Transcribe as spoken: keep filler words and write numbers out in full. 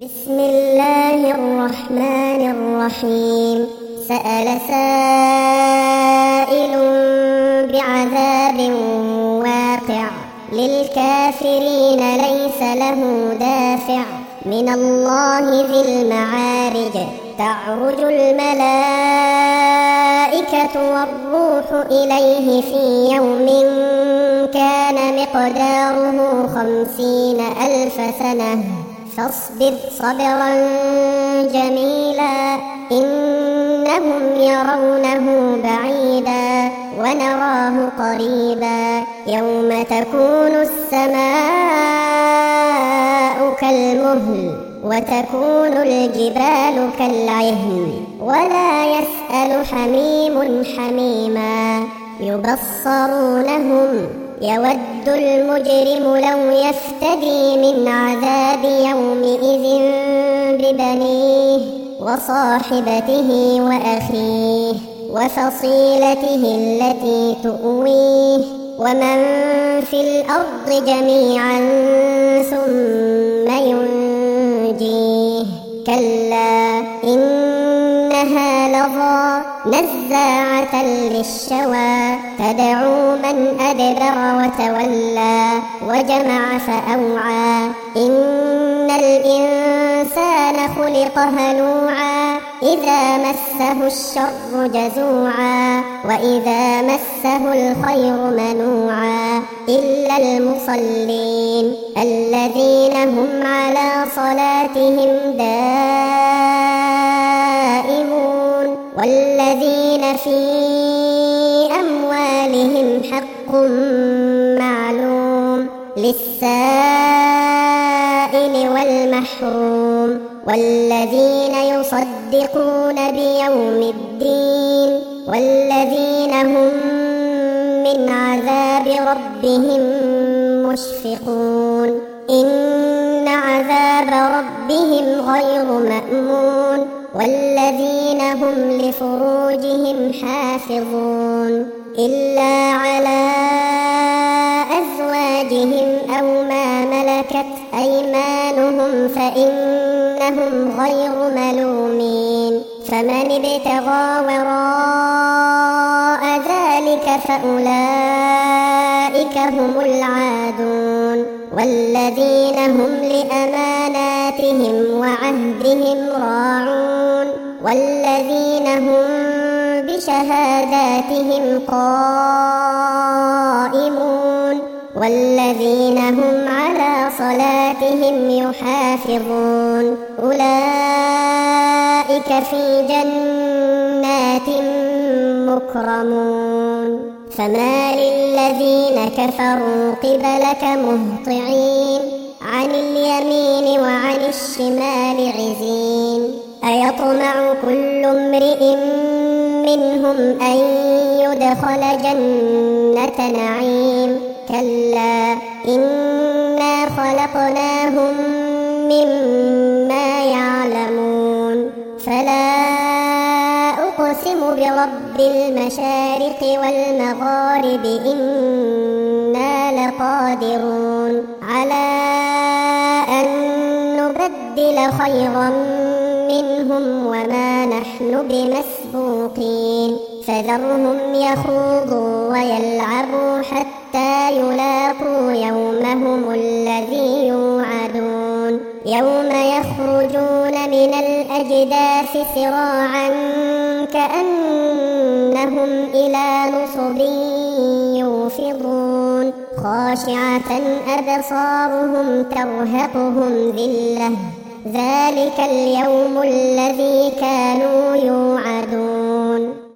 بسم الله الرحمن الرحيم. سأل سائل بعذاب واقع للكافرين ليس له دافع من الله ذي المعارج. تعرج الملائكة والروح إليه في يوم كان مقداره خمسين ألف سنة فاصبر صبرا جميلا إنهم يرونه بعيدا ونراه قريبا. يوم تكون السماء كالمهل وتكون الجبال كالعهن ولا يسأل حميم حميما. يبصرونهم يود المجرم لو يفتدي من عذاب يومئذ ببنيه وصاحبته وأخيه وفصيلته التي تؤويه ومن في الأرض جميعا ثم ينجيه. كلا إنها لظى نزاعة للشوى تدعو من أدبر وتولى وجمع فأوعى. إن الإنسان خلق هلوعا إذا مسه الشر جزوعا وإذا مسه الخير منوعا إلا المصلين الذين هم على صلاتهم دائمون والذين في أموالهم حق معلوم للسائل والمحروم والذين يصدقون بيوم الدين والذين هم من عذاب ربهم مشفقون. إن عذاب ربهم غير مأمون والذين هم لفروجهم حافظون إلا على أزواجهم أو ما ملكت أيمانهم فإنهم غير ملومين. فمن ابتغى وراء ذلك فأولئك هم العادون والذين هم لأماناتهم وعهدهم راعون والذين هم بشهاداتهم قائمون والذين هم على صلاتهم يحافظون. أولئك في جنات مكرمون. فما للذين كفروا قبلك مهطعين عن اليمين وعن الشمال عزين. أيطمع كل امرئ منهم أن يدخل جنة نعيم كلا إنا خلقناهم مما يعلمون. فلا أقسم برب المشارق والمغارب إنا لقادرون على أن نبدل خيرا منهم وما نحن بمسبوقين. فذرهم يخوضوا ويلعبوا حتى يلاقوا يومهم الذي يوعدون. يوم يخرجون من الأجداث سراعا كأنهم إلى نصب يوفضون خاشعة أبصارهم ترهقهم ذلة ذلك اليوم الذي كانوا يوعدون.